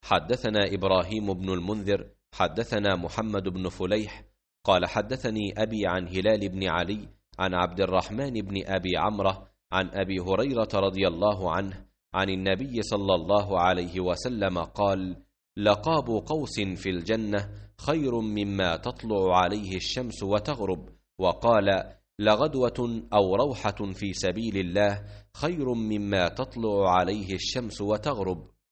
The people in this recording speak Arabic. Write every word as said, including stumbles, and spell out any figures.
حدثنا إبراهيم بن المنذر حدثنا محمد بن فليح قال حدثني أبي عن هلال بن علي عن عبد الرحمن بن أبي عمرة عن أبي هريرة رضي الله عنه عن النبي صلى الله عليه وسلم قال: لقاب قوس في الجنة خير مما تطلع عليه الشمس وتغرب. وقال: لغدوة أو روحة في سبيل الله خير مما تطلع عليه الشمس وتغرب.